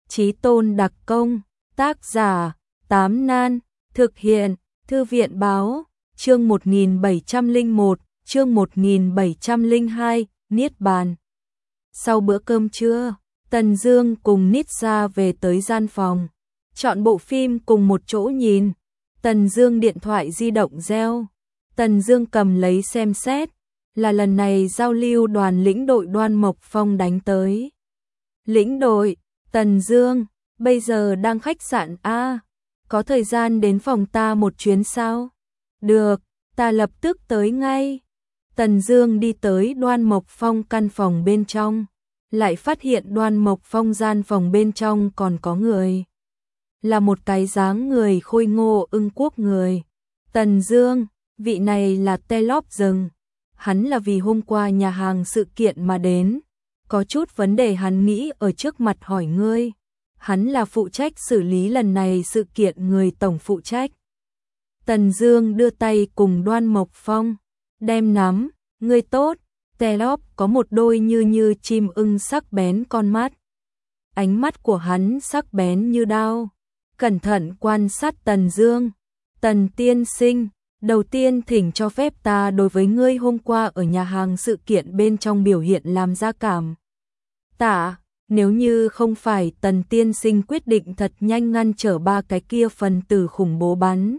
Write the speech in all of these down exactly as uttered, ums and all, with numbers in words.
Chí tôn đặc công, tác giả, Tám Nan, thực hiện, Thư viện báo, chương một nghìn bảy trăm lẻ một, chương một nghìn bảy trăm lẻ hai, Niết Bàn. Sau bữa cơm trưa, Tần Dương cùng Nít Gia về tới gian phòng, chọn bộ phim cùng một chỗ nhìn. Tần Dương điện thoại di động reo, Tần Dương cầm lấy xem xét, là lần này giao lưu đoàn lĩnh đội Đoan Mộc Phong đánh tới. Lĩnh đội, Tần Dương, bây giờ đang khách sạn A, có thời gian đến phòng ta một chuyến sao? Được, ta lập tức tới ngay. Tần Dương đi tới Đoan Mộc Phong căn phòng bên trong, lại phát hiện Đoan Mộc Phong gian phòng bên trong còn có người. Là một cái dáng người khôi ngô ưng quốc người. Tần Dương, vị này là Telop rừng. Hắn là vì hôm qua nhà hàng sự kiện mà đến. Có chút vấn đề hắn nghĩ ở trước mặt hỏi ngươi. Hắn là phụ trách xử lý lần này sự kiện người tổng phụ trách. Tần Dương đưa tay cùng Đoan Mộc Phong, đem nắm, ngươi tốt. Telop có một đôi như như chim ưng sắc bén con mắt. Ánh mắt của hắn sắc bén như đao. Cẩn thận quan sát Tần Dương. Tần tiên sinh, đầu tiên thỉnh cho phép ta đối với ngươi hôm qua ở nhà hàng sự kiện bên trong biểu hiện làm ra cảm tạ. Nếu như không phải Tần tiên sinh quyết định thật nhanh ngăn trở ba cái kia phần tử khủng bố bắn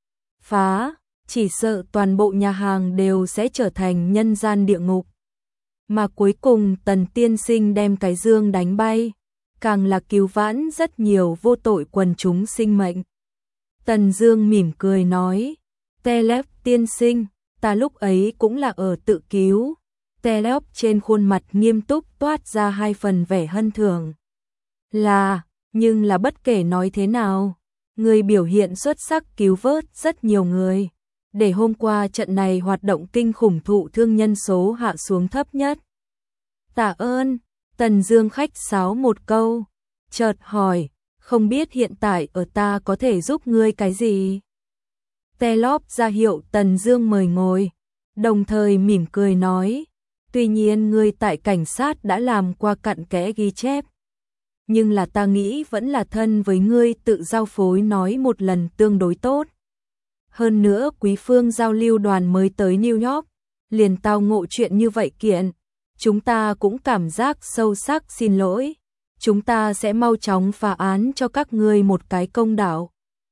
phá, chỉ sợ toàn bộ nhà hàng đều sẽ trở thành nhân gian địa ngục. Mà cuối cùng Tần tiên sinh đem cái dương đánh bay, càng là cứu vãn rất nhiều vô tội quần chúng sinh mệnh. Tần Dương mỉm cười nói, Telep tiên sinh, ta lúc ấy cũng là ở tự cứu. Telep trên khuôn mặt nghiêm túc toát ra hai phần vẻ hân thường. Là, nhưng là bất kể nói thế nào, người biểu hiện xuất sắc cứu vớt rất nhiều người, để hôm qua trận này hoạt động kinh khủng thụ thương nhân số hạ xuống thấp nhất. Tạ ơn. Tần Dương khách sáo một câu, chợt hỏi, không biết hiện tại ở ta có thể giúp ngươi cái gì? Telop ra hiệu Tần Dương mời ngồi, đồng thời mỉm cười nói, tuy nhiên ngươi tại cảnh sát đã làm qua cặn kẽ ghi chép, nhưng là ta nghĩ vẫn là thân với ngươi tự giao phối nói một lần tương đối tốt. Hơn nữa Quý Phương giao lưu đoàn mới tới New York, liền tao ngộ chuyện như vậy kiện. Chúng ta cũng cảm giác sâu sắc xin lỗi. Chúng ta sẽ mau chóng phá án cho các ngươi một cái công đạo.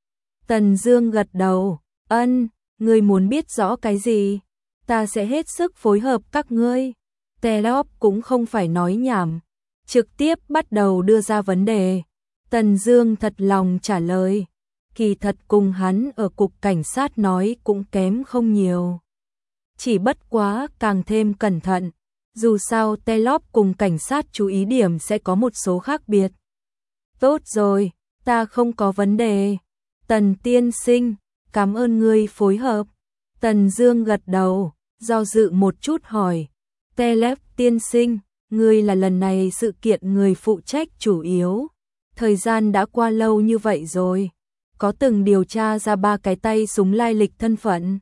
Tần Dương gật đầu, ân, ngươi muốn biết rõ cái gì? Ta sẽ hết sức phối hợp các ngươi. Telop cũng không phải nói nhảm, trực tiếp bắt đầu đưa ra vấn đề. Tần Dương thật lòng trả lời, kỳ thật cùng hắn ở cục cảnh sát nói cũng kém không nhiều. Chỉ bất quá càng thêm cẩn thận. Dù sao Telop cùng cảnh sát chú ý điểm sẽ có một số khác biệt. Tốt rồi, ta không có vấn đề. Tần tiên sinh, cảm ơn ngươi phối hợp. Tần Dương gật đầu, do dự một chút hỏi, Telop tiên sinh, ngươi là lần này sự kiện người phụ trách chủ yếu. Thời gian đã qua lâu như vậy rồi, có từng điều tra ra ba cái tay súng lai lịch thân phận?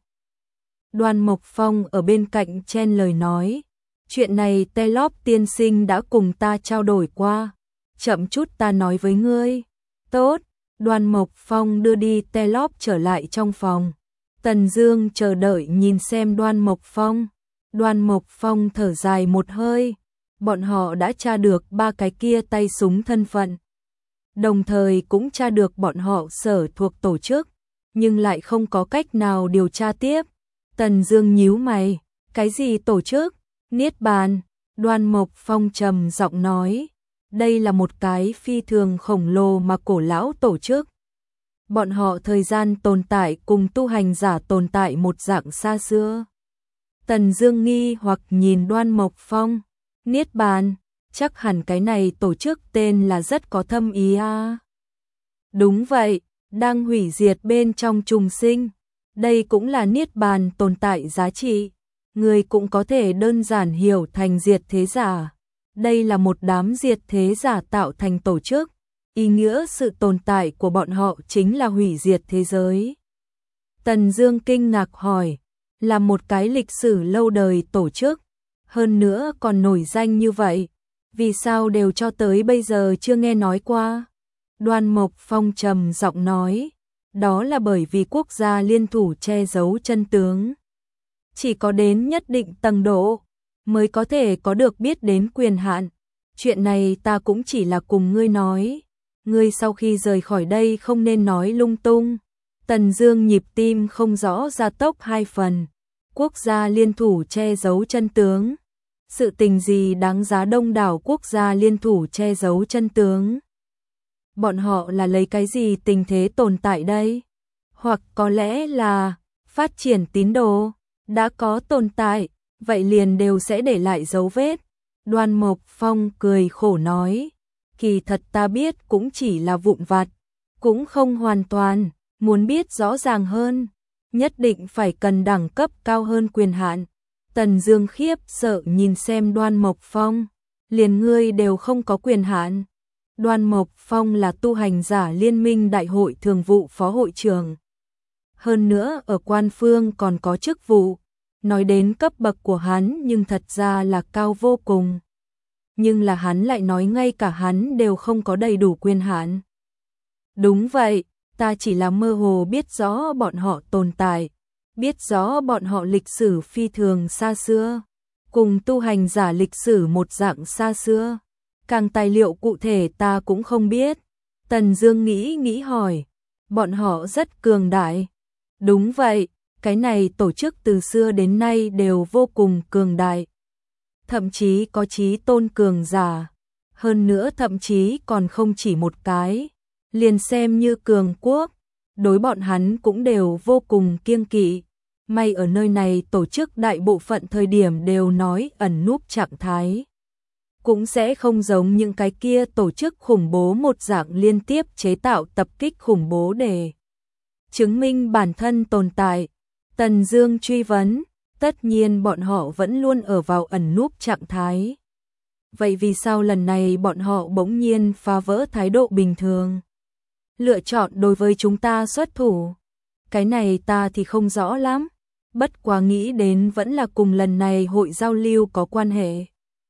Đoan Mộc Phong ở bên cạnh chen lời nói, chuyện này Telop tiên sinh đã cùng ta trao đổi qua, chậm chút ta nói với ngươi. Tốt. Đoan Mộc Phong đưa đi Telop trở lại trong phòng. Tần Dương chờ đợi nhìn xem Đoan Mộc Phong. Đoan Mộc Phong thở dài một hơi, bọn họ đã tra được ba cái kia tay súng thân phận, đồng thời cũng tra được bọn họ sở thuộc tổ chức, nhưng lại không có cách nào điều tra tiếp. Tần Dương nhíu mày, cái gì tổ chức? Niết Bàn. Đoan Mộc Phong trầm giọng nói, đây là một cái phi thường khổng lồ mà cổ lão tổ chức. Bọn họ thời gian tồn tại cùng tu hành giả tồn tại một dạng xa xưa. Tần Dương nghi hoặc nhìn Đoan Mộc Phong, Niết Bàn, chắc hẳn cái này tổ chức tên là rất có thâm ý a. Đúng vậy, đang hủy diệt bên trong trùng sinh. Đây cũng là Niết Bàn tồn tại giá trị. Người cũng có thể đơn giản hiểu thành diệt thế giả. Đây là một đám diệt thế giả tạo thành tổ chức. Ý nghĩa sự tồn tại của bọn họ chính là hủy diệt thế giới. Tần Dương kinh ngạc hỏi, là một cái lịch sử lâu đời tổ chức, hơn nữa còn nổi danh như vậy, vì sao đều cho tới bây giờ chưa nghe nói qua? Đoan Mộc Phong trầm giọng nói, đó là bởi vì quốc gia liên thủ che giấu chân tướng. Chỉ có đến nhất định tầng độ mới có thể có được biết đến quyền hạn. Chuyện này ta cũng chỉ là cùng ngươi nói. Ngươi sau khi rời khỏi đây không nên nói lung tung. Tần Dương nhịp tim không rõ gia tốc hai phần. Quốc gia liên thủ che giấu chân tướng. Sự tình gì đáng giá đông đảo quốc gia liên thủ che giấu chân tướng? Bọn họ là lấy cái gì tình thế tồn tại đây? Hoặc có lẽ là phát triển tín đồ, đã có tồn tại, vậy liền đều sẽ để lại dấu vết. Đoan Mộc Phong cười khổ nói, kỳ thật ta biết cũng chỉ là vụn vặt, cũng không hoàn toàn, muốn biết rõ ràng hơn, nhất định phải cần đẳng cấp cao hơn quyền hạn. Tần Dương khiếp sợ nhìn xem Đoan Mộc Phong, liền ngươi đều không có quyền hạn. Đoan Mộc Phong là tu hành giả liên minh đại hội thường vụ phó hội trưởng. Hơn nữa ở quan phương còn có chức vụ, nói đến cấp bậc của hắn nhưng thật ra là cao vô cùng. Nhưng là hắn lại nói ngay cả hắn đều không có đầy đủ quyền hạn. Đúng vậy, ta chỉ là mơ hồ biết rõ bọn họ tồn tại, biết rõ bọn họ lịch sử phi thường xa xưa, cùng tu hành giả lịch sử một dạng xa xưa. Càng tài liệu cụ thể ta cũng không biết. Tần Dương nghĩ nghĩ hỏi, bọn họ rất cường đại. Đúng vậy, cái này tổ chức từ xưa đến nay đều vô cùng cường đại. Thậm chí có chí tôn cường giả. Hơn nữa thậm chí còn không chỉ một cái. Liền xem như cường quốc, đối bọn hắn cũng đều vô cùng kiêng kỵ. May ở nơi này tổ chức đại bộ phận thời điểm đều nói ẩn núp trạng thái. Cũng sẽ không giống những cái kia tổ chức khủng bố một dạng liên tiếp chế tạo tập kích khủng bố để chứng minh bản thân tồn tại. Tần Dương truy vấn, tất nhiên bọn họ vẫn luôn ở vào ẩn núp trạng thái. Vậy vì sao lần này bọn họ bỗng nhiên phá vỡ thái độ bình thường? Lựa chọn đối với chúng ta xuất thủ? Cái này ta thì không rõ lắm. Bất quá nghĩ đến vẫn là cùng lần này hội giao lưu có quan hệ.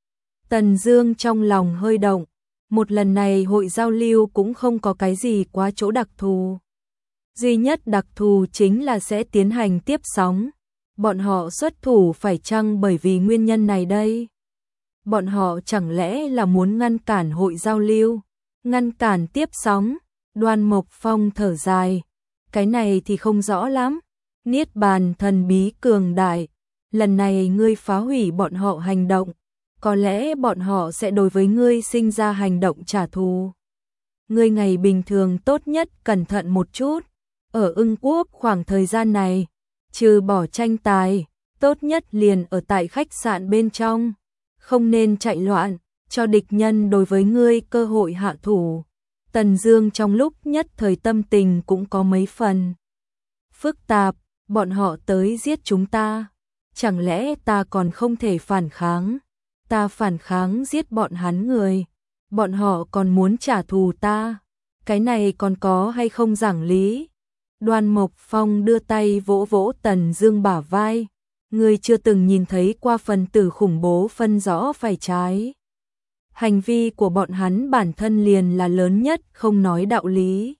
Tần Dương trong lòng hơi động, một lần này hội giao lưu cũng không có cái gì quá chỗ đặc thù. Duy nhất đặc thù chính là sẽ tiến hành tiếp sóng. Bọn họ xuất thủ phải chăng bởi vì nguyên nhân này đây? Bọn họ chẳng lẽ là muốn ngăn cản hội giao lưu, ngăn cản tiếp sóng? Đoan Mộc Phong thở dài, cái này thì không rõ lắm. Niết bàn thần bí cường đại, lần này ngươi phá hủy bọn họ hành động, có lẽ bọn họ sẽ đối với ngươi sinh ra hành động trả thù. Ngươi ngày bình thường tốt nhất cẩn thận một chút, ở Ưng Quốc khoảng thời gian này, trừ bỏ tranh tài, tốt nhất liền ở tại khách sạn bên trong, không nên chạy loạn, cho địch nhân đối với ngươi cơ hội hạ thủ. Tần Dương trong lúc nhất thời tâm tình cũng có mấy phần phức tạp, bọn họ tới giết chúng ta, chẳng lẽ ta còn không thể phản kháng? Ta phản kháng giết bọn hắn người, bọn họ còn muốn trả thù ta, cái này còn có hay không giảng lý? Đoan Mộc Phong đưa tay vỗ vỗ Tần Dương bả vai, ngươi chưa từng nhìn thấy qua phần tử khủng bố phân rõ phải trái. Hành vi của bọn hắn bản thân liền là lớn nhất, không nói đạo lý.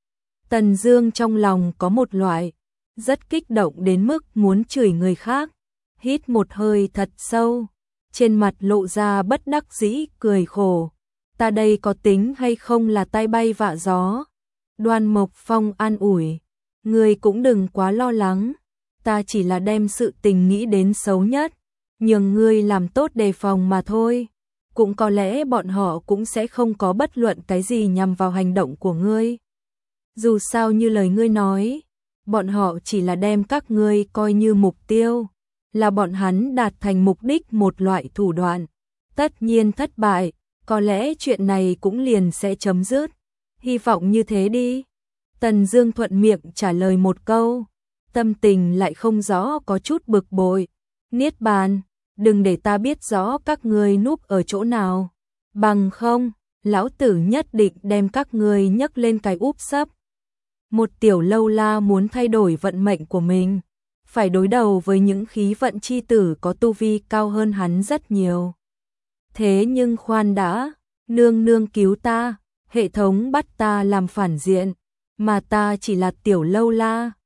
Tần Dương trong lòng có một loại rất kích động đến mức muốn chửi người khác, hít một hơi thật sâu, trên mặt lộ ra bất đắc dĩ cười khổ. Ta đây có tính hay không là tai bay vạ gió? Đoan Mộc Phong an ủi, ngươi cũng đừng quá lo lắng, ta chỉ là đem sự tình nghĩ đến xấu nhất, nhường ngươi làm tốt đề phòng mà thôi. Cũng có lẽ bọn họ cũng sẽ không có bất luận cái gì nhằm vào hành động của ngươi. Dù sao như lời ngươi nói, bọn họ chỉ là đem các ngươi coi như mục tiêu, là bọn hắn đạt thành mục đích một loại thủ đoạn. Tất nhiên thất bại, có lẽ chuyện này cũng liền sẽ chấm dứt. Hy vọng như thế đi. Tần Dương thuận miệng trả lời một câu, tâm tình lại không rõ có chút bực bội. Niết bàn, đừng để ta biết rõ các ngươi núp ở chỗ nào, bằng không, lão tử nhất định đem các ngươi nhấc lên cái úp sấp. Một tiểu lâu la muốn thay đổi vận mệnh của mình, phải đối đầu với những khí vận chi tử có tu vi cao hơn hắn rất nhiều. Thế nhưng khoan đã, nương nương cứu ta, hệ thống bắt ta làm phản diện, mà ta chỉ là tiểu lâu la.